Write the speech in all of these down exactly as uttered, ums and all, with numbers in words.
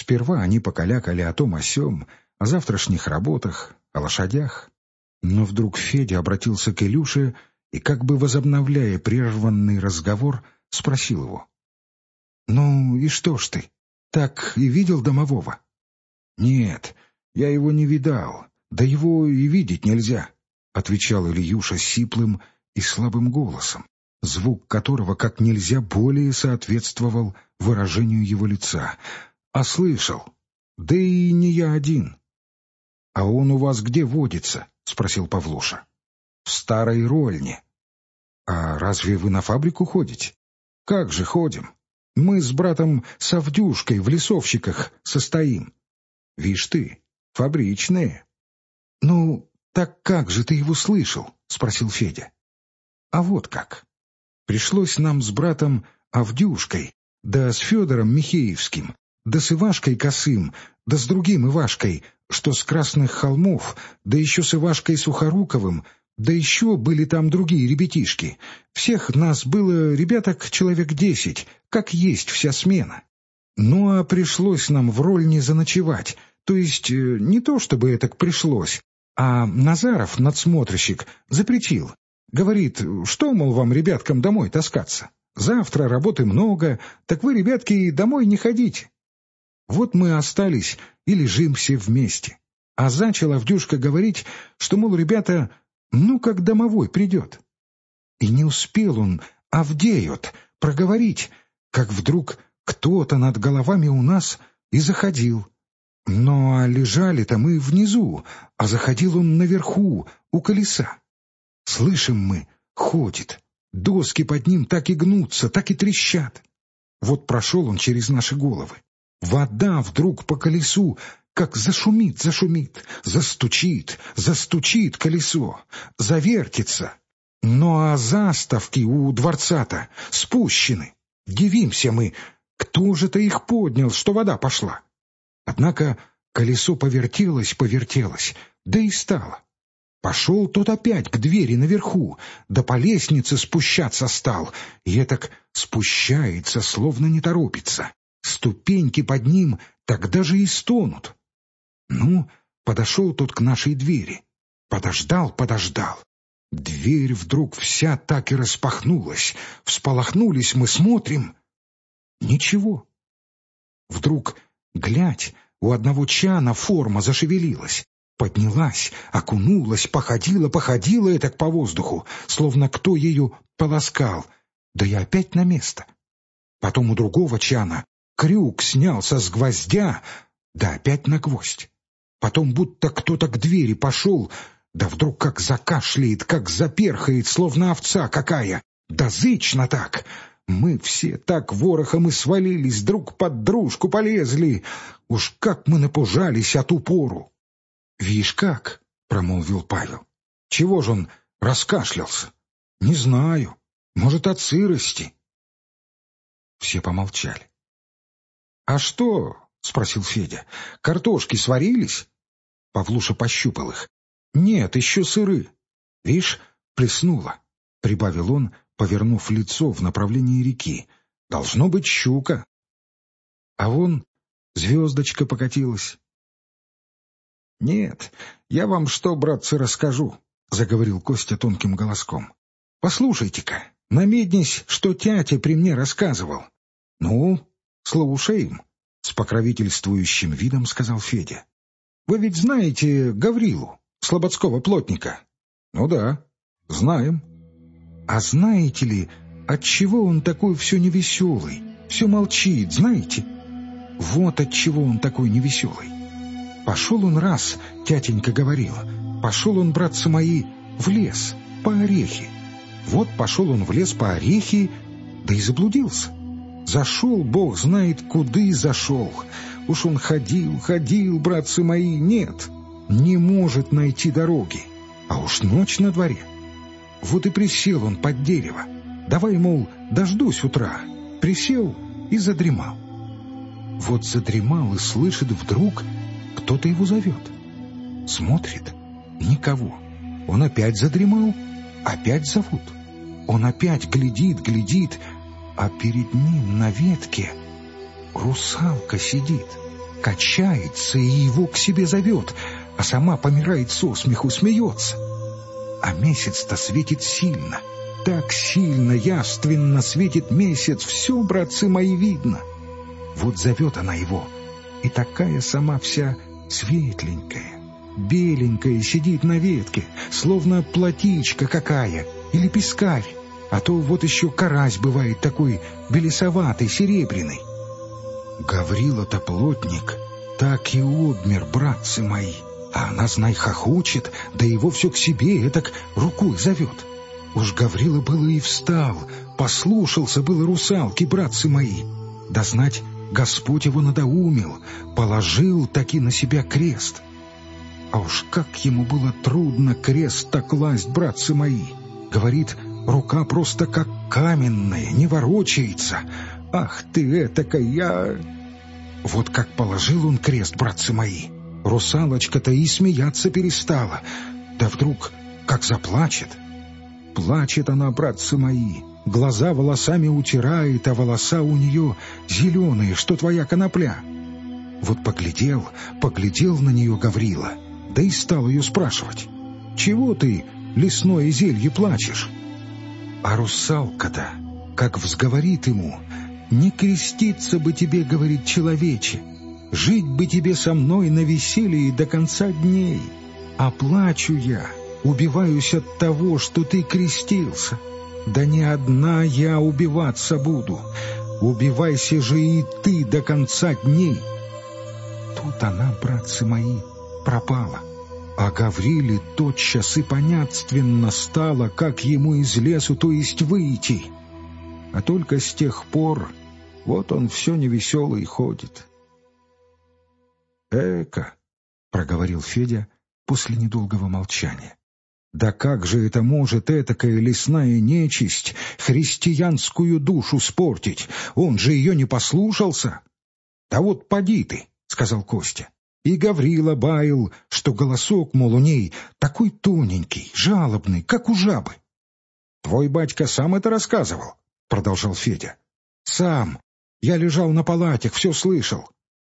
Сперва они покалякали о том о сём, о завтрашних работах, о лошадях. Но вдруг Федя обратился к Илюше и, как бы возобновляя прерванный разговор, спросил его: «Ну и что ж ты, так и видел домового?» «Нет, я его не видал, да его и видеть нельзя», — отвечал Ильюша сиплым и слабым голосом, звук которого как нельзя более соответствовал выражению его лица. «А слышал, да и не я один». «А он у вас где водится?» — спросил Павлуша. «В старой Рольне». «А разве вы на фабрику ходите?» «Как же ходим? Мы с братом Савдюшкой в лесовщиках состоим». «Вишь ты, фабричные». «Ну, так как же ты его слышал?» — спросил Федя. «А вот как. Пришлось нам с братом Авдюшкой, да с Федором Михеевским, да с Ивашкой Косым, да с другим Ивашкой, что с Красных холмов, да еще с Ивашкой Сухоруковым, да еще были там другие ребятишки. Всех нас было, ребяток, человек десять, как есть вся смена. Ну а пришлось нам в Рольне заночевать, то есть не то чтобы это пришлось, а Назаров, надсмотрщик, запретил. Говорит, что, мол, вам, ребяткам, домой таскаться? Завтра работы много, так вы, ребятки, домой не ходите. Вот мы остались и лежим все вместе. А зачал Авдюшка говорить, что, мол, ребята, ну, как домовой придет. И не успел он, Авдеют, проговорить, как вдруг кто-то над головами у нас и заходил. Ну, а лежали-то мы внизу, а заходил он наверху, у колеса. Слышим мы, ходит, доски под ним так и гнутся, так и трещат. Вот прошел он через наши головы. Вода вдруг по колесу как зашумит, зашумит, застучит, застучит колесо, завертится. Ну а заставки у дворца-то спущены. Дивимся мы, кто же-то их поднял, что вода пошла? Однако колесо повертелось, повертелось, да и стало. Пошел тот опять к двери наверху, да по лестнице спущаться стал, и этак спущается, словно не торопится. Ступеньки под ним тогда же и стонут. Ну, подошел тот к нашей двери. Подождал, подождал. Дверь вдруг вся так и распахнулась. Всполохнулись мы, смотрим. Ничего. Вдруг, глядь, у одного чана форма зашевелилась. Поднялась, окунулась, походила, походила этак по воздуху, словно кто ею полоскал, да и опять на место. Потом у другого чана крюк снялся с гвоздя, да опять на гвоздь. Потом будто кто-то к двери пошел, да вдруг как закашляет, как заперхает, словно овца какая, да зычно так. Мы все так ворохом и свалились, друг под дружку полезли. Уж как мы напужались от упору. — Вишь как, — промолвил Павел. — Чего ж он раскашлялся? — Не знаю. Может, от сырости. Все помолчали. — А что? — спросил Федя. — Картошки сварились? Павлуша пощупал их. — Нет, еще сыры. — Вишь, плеснуло, — прибавил он, повернув лицо в направлении реки. — Должно быть щука. А вон звездочка покатилась. — Нет, я вам что, братцы, расскажу, — заговорил Костя тонким голоском. — Послушайте-ка, намеднись, что тятя при мне рассказывал. — Ну, слушаем, — с покровительствующим видом сказал Федя. — Вы ведь знаете Гаврилу, слободского плотника? — Ну да, знаем. — А знаете ли, отчего он такой все невеселый, все молчит, знаете? Вот отчего он такой невеселый. Пошел он раз, тятенька говорила, пошел он, братцы мои, в лес по орехи. Вот пошел он в лес по орехи, да и заблудился. Зашел, бог знает, куда и зашел. Уж он ходил, ходил, братцы мои, нет, не может найти дороги. А уж ночь на дворе. Вот и присел он под дерево. Давай, мол, дождусь утра. Присел и задремал. Вот задремал и слышит вдруг, кто-то его зовет. Смотрит — никого. Он опять задремал, опять зовут. Он опять глядит, глядит, а перед ним на ветке русалка сидит, качается и его к себе зовет, а сама помирает со смеху, смеется. А месяц-то светит сильно, так сильно, явственно светит месяц, все, братцы мои, видно. Вот зовет она его, и такая сама вся светленькая, беленькая сидит на ветке, словно платичка какая или пескарь, а то вот еще карась бывает такой белесоватый, серебряный. Гаврила-то плотник так и обмер, братцы мои, а она, знай, хохочет, да его все к себе этак рукой зовет. Уж Гаврила было и встал, послушался было русалки, братцы мои, да знать, Господь его надоумил, положил таки на себя крест. А уж как ему было трудно крест-то класть, братцы мои. Говорит, рука просто как каменная, не ворочается. Ах ты этакая! Вот как положил он крест, братцы мои, русалочка-то и смеяться перестала. Да вдруг как заплачет. Плачет она, братцы мои, глаза волосами утирает, а волоса у нее зеленые, что твоя конопля. Вот поглядел, поглядел на нее Гаврила, да и стал ее спрашивать: «Чего ты, лесное зелье, плачешь?» А русалка-то, как взговорит ему: «Не креститься бы тебе, — говорит, — человече, жить бы тебе со мной на веселье до конца дней, а плачу я, убиваюсь от того, что ты крестился. Да не одна я убиваться буду, убивайся же и ты до конца дней». Тут она, братцы мои, пропала, а Гавриле тотчас и понятственно стало, как ему из лесу, то есть выйти. А только с тех пор вот он все невеселый ходит. «Эка», — проговорил Федя после недолгого молчания, «да как же это может этакая лесная нечисть христианскую душу спортить? Он же ее не послушался». «Да вот поди ты», — сказал Костя. И Гаврила баял, что голосок, мол, у ней такой тоненький, жалобный, как у жабы. «Твой батька сам это рассказывал?» — продолжал Федя. «Сам. Я лежал на палатях, все слышал».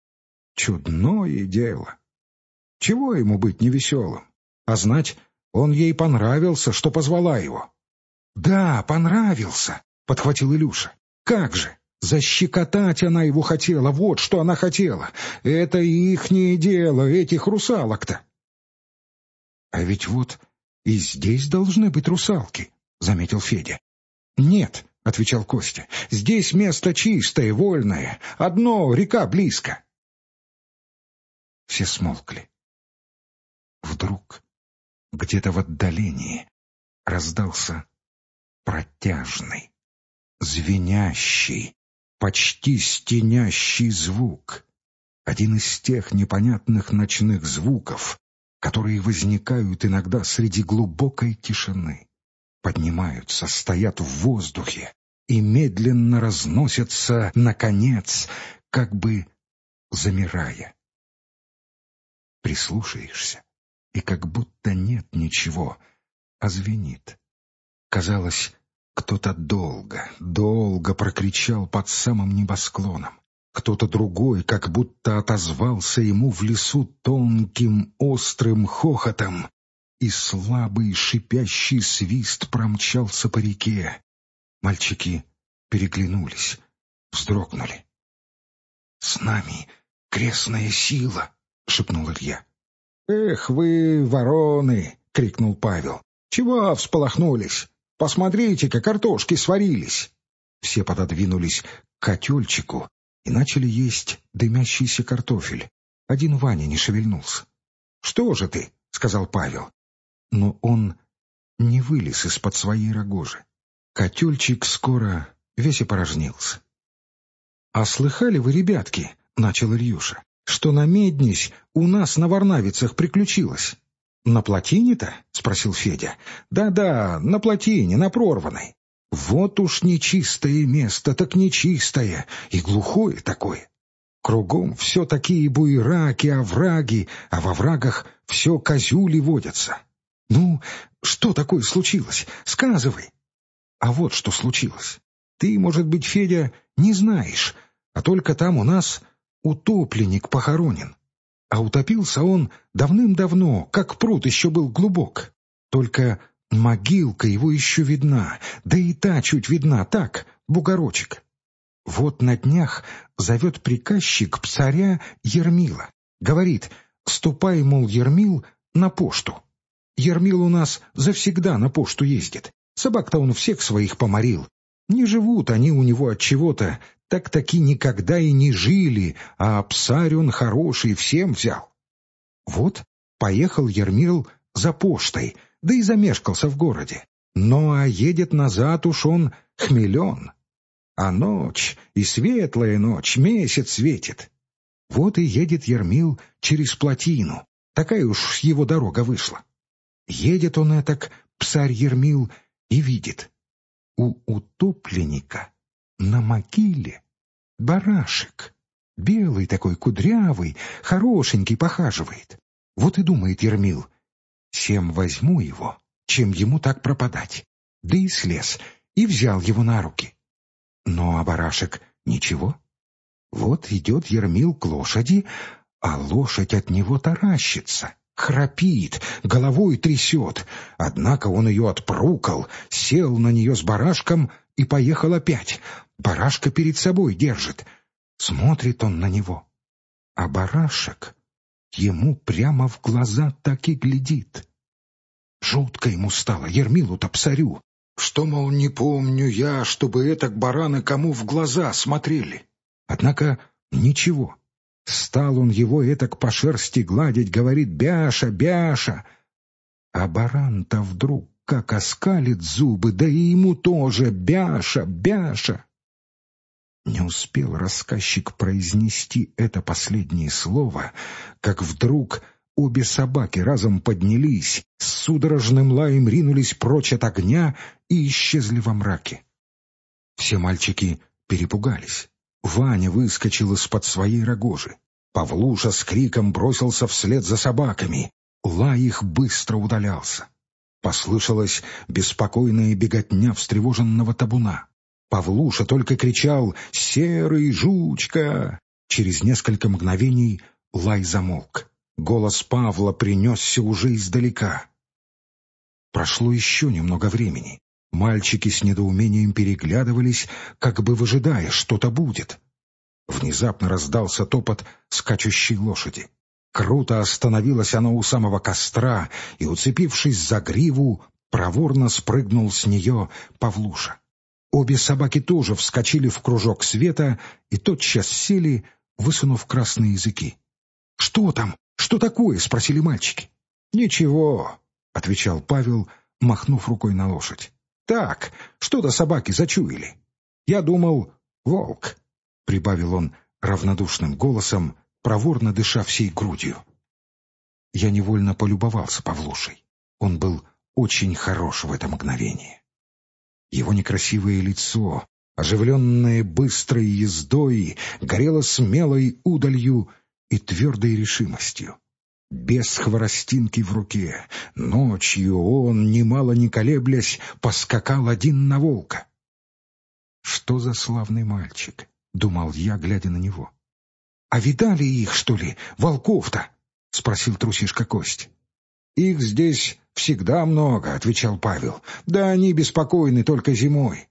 Чудное дело. Чего ему быть невеселым? А знать, он ей понравился, что позвала его. «Да, понравился», — подхватил Илюша. «Как же! Защекотать она его хотела, вот что она хотела. Это ихнее дело, этих русалок-то». «А ведь вот и здесь должны быть русалки», — заметил Федя. «Нет», — отвечал Костя, — «здесь место чистое, вольное, одно, река близко». Все смолкли. Вдруг где-то в отдалении раздался протяжный, звенящий, почти стенящий звук. Один из тех непонятных ночных звуков, которые возникают иногда среди глубокой тишины, поднимаются, стоят в воздухе и медленно разносятся, наконец, как бы замирая. Прислушаешься, и как будто нет ничего, а звенит. Казалось, кто-то долго, долго прокричал под самым небосклоном. Кто-то другой как будто отозвался ему в лесу тонким, острым хохотом, и слабый шипящий свист промчался по реке. Мальчики переглянулись, вздрогнули. «С нами крестная сила!» — шепнул Илья. «Эх вы, вороны!» — крикнул Павел. «Чего всполохнулись? Посмотрите-ка, картошки сварились!» Все пододвинулись к котельчику и начали есть дымящийся картофель. Один Ваня не шевельнулся. «Что же ты?» — сказал Павел. Но он не вылез из-под своей рогожи. Котельчик скоро весь опорожнился. «А слыхали вы, ребятки?» — начал Ильюша, — «что на Меднись у нас на Варнавицах приключилось». «На плотине-то?» — спросил Федя. «Да-да, на плотине, на прорванной. Вот уж нечистое место, так нечистое, и глухое такое. Кругом все такие буераки, овраги, а во врагах все козюли водятся. Ну, что такое случилось? Сказывай». «А вот что случилось. Ты, может быть, Федя, не знаешь, а только там у нас утопленник похоронен. А утопился он давным-давно, как пруд еще был глубок. Только могилка его еще видна, да и та чуть видна, так, бугорочек. Вот на днях зовет приказчик псаря Ермила. Говорит: ступай, мол, Ермил, на пошту. Ермил у нас завсегда на пошту ездит. Собак-то он всех своих поморил. Не живут они у него от чего-то, так-таки никогда и не жили, а псарь он хороший, всем взял. Вот поехал Ермил за поштой, да и замешкался в городе. Ну а едет назад уж он хмелен. А ночь, и светлая ночь, месяц светит. Вот и едет Ермил через плотину. Такая уж его дорога вышла. Едет он этак, псарь Ермил, и видит: у утопленника на могиле барашек. Белый такой, кудрявый, хорошенький, похаживает. Вот и думает Ермил: сем возьму его, чем ему так пропадать. Да и слез, и взял его на руки. Но а барашек ничего. Вот идет Ермил к лошади, а лошадь от него таращится, храпит, головой трясет. Однако он ее отпрукал, сел на нее с барашком и поехал опять. Барашка перед собой держит. Смотрит он на него, а барашек ему прямо в глаза так и глядит. Жутко ему стало, Ермилу-то псарю. Что, мол, не помню я, чтобы этак бараны кому в глаза смотрели. Однако ничего. Стал он его этак по шерсти гладить, говорит: «Бяша, Бяша!» А баран-то вдруг как оскалит зубы, да и ему тоже: «Бяша, Бяша!» Не успел рассказчик произнести это последнее слово, как вдруг обе собаки разом поднялись, с судорожным лаем ринулись прочь от огня и исчезли во мраке. Все мальчики перепугались. Ваня выскочил из-под своей рогожи. Павлуша с криком бросился вслед за собаками. Лай их быстро удалялся. Послышалась беспокойная беготня встревоженного табуна. Павлуша только кричал: «Серый, жучка!» Через несколько мгновений лай замолк. Голос Павла принесся уже издалека. Прошло еще немного времени. Мальчики с недоумением переглядывались, как бы выжидая, что-то будет. Внезапно раздался топот скачущей лошади. Круто остановилась она у самого костра, и, уцепившись за гриву, проворно спрыгнул с нее Павлуша. Обе собаки тоже вскочили в кружок света и тотчас сели, высунув красные языки. «Что там? Что такое?» — спросили мальчики. «Ничего», — отвечал Павел, махнув рукой на лошадь. «Так, что-то собаки зачуяли. Я думал, волк», — прибавил он равнодушным голосом, проворно дыша всей грудью. Я невольно полюбовался Павлушей. Он был очень хорош в это мгновение. Его некрасивое лицо, оживленное быстрой ездой, горело смелой удалью и твердой решимостью. Без хворостинки в руке, ночью он, немало не колеблясь, поскакал один на волка. «Что за славный мальчик?» — думал я, глядя на него. «А видали их, что ли, волков-то?» — спросил трусишка Кость. «Их здесь всегда много», — отвечал Павел. «Да они беспокойны только зимой».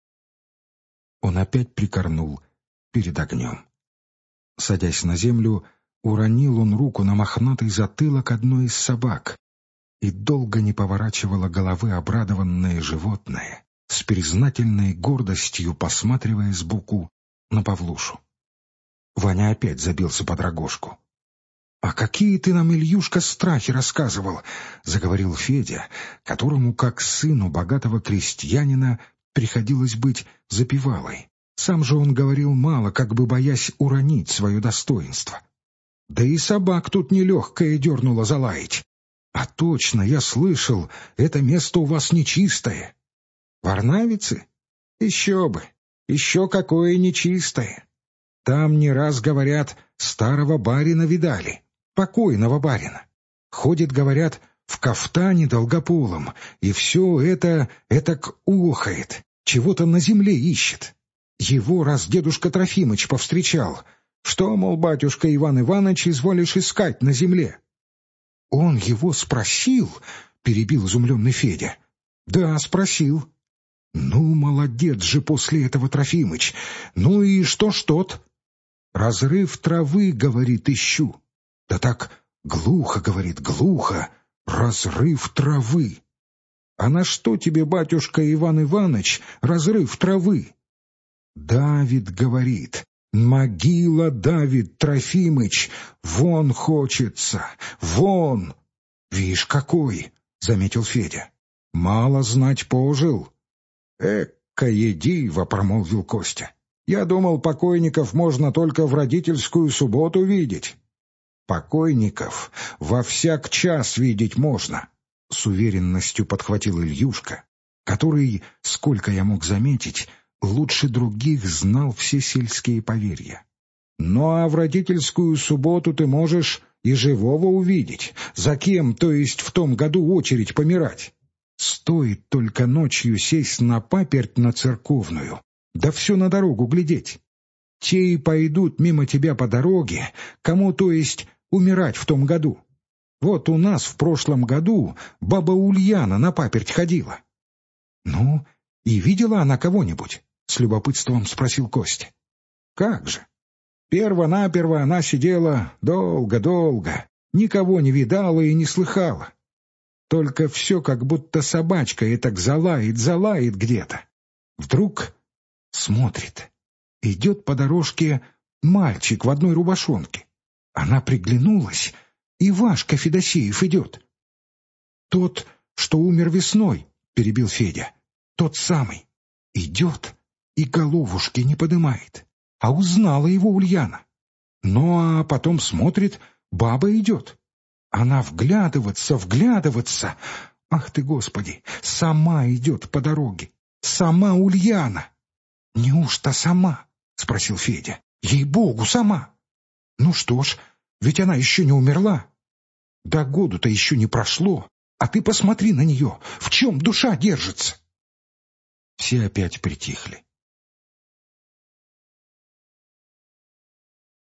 Он опять прикорнул перед огнем. Садясь на землю, уронил он руку на мохнатый затылок одной из собак, и долго не поворачивало головы обрадованное животное, с признательной гордостью посматривая сбоку на Павлушу. Ваня опять забился под рогожку. «А какие ты нам, Ильюшка, страхи рассказывал!» — заговорил Федя, которому, как сыну богатого крестьянина, приходилось быть запевалой. Сам же он говорил мало, как бы боясь уронить свое достоинство. «Да и собак тут нелегкое дернуло залаять. А точно, я слышал, это место у вас нечистое». «Варнавицы? Еще бы! Еще какое нечистое! Там не раз, говорят, старого барина видали, покойного барина. Ходит, говорят, в кафтане долгополом, и все это этак охает, чего-то на земле ищет. Его раз дедушка Трофимыч повстречал, Что, мол, батюшка Иван Иванович, изволишь искать на земле? — Он его спросил? — перебил изумленный Федя. — Да, спросил. — Ну, молодец же после этого, Трофимыч. Ну и что ж тот? — Разрыв травы, говорит, ищу. Да так глухо, говорит, глухо. Разрыв травы. А на что тебе, батюшка Иван Иванович, разрыв травы? Давид, говорит, могила Давид, Трофимыч, вон хочется, вон. Вишь какой, заметил Федя. Мало знать пожил. Экая дива, промолвил Костя. Я думал, покойников можно только в родительскую субботу видеть. Покойников во всяк час видеть можно, с уверенностью подхватил Ильюшка, который, сколько я мог заметить, лучше других знал все сельские поверья. Ну а в родительскую субботу ты можешь и живого увидеть, за кем, то есть в том году, очередь помирать. Стоит только ночью сесть на паперть на церковную, да все на дорогу глядеть. Те и пойдут мимо тебя по дороге, кому, то есть, умирать в том году. Вот у нас в прошлом году баба Ульяна на паперть ходила. — Ну, и видела она кого-нибудь? — с любопытством спросил Костя. — Как же. Перво-наперво она сидела долго-долго, никого не видала и не слыхала. Только все как будто собачка и так залает, залает где-то. Вдруг смотрит. Идет по дорожке мальчик в одной рубашонке. Она приглянулась, и Вашка Федосеев идет. — Тот, что умер весной, — перебил Федя. — Тот самый. Идет и головушки не подымает. А узнала его Ульяна. Ну, а потом смотрит, баба идет. Она вглядываться, вглядываться. Ах ты, Господи, сама идет по дороге. Сама Ульяна. — Неужто сама? — спросил Федя. — Ей-богу, сама. Ну что ж, ведь она еще не умерла. Да году-то еще не прошло, а ты посмотри на нее, в чем душа держится. Все опять притихли.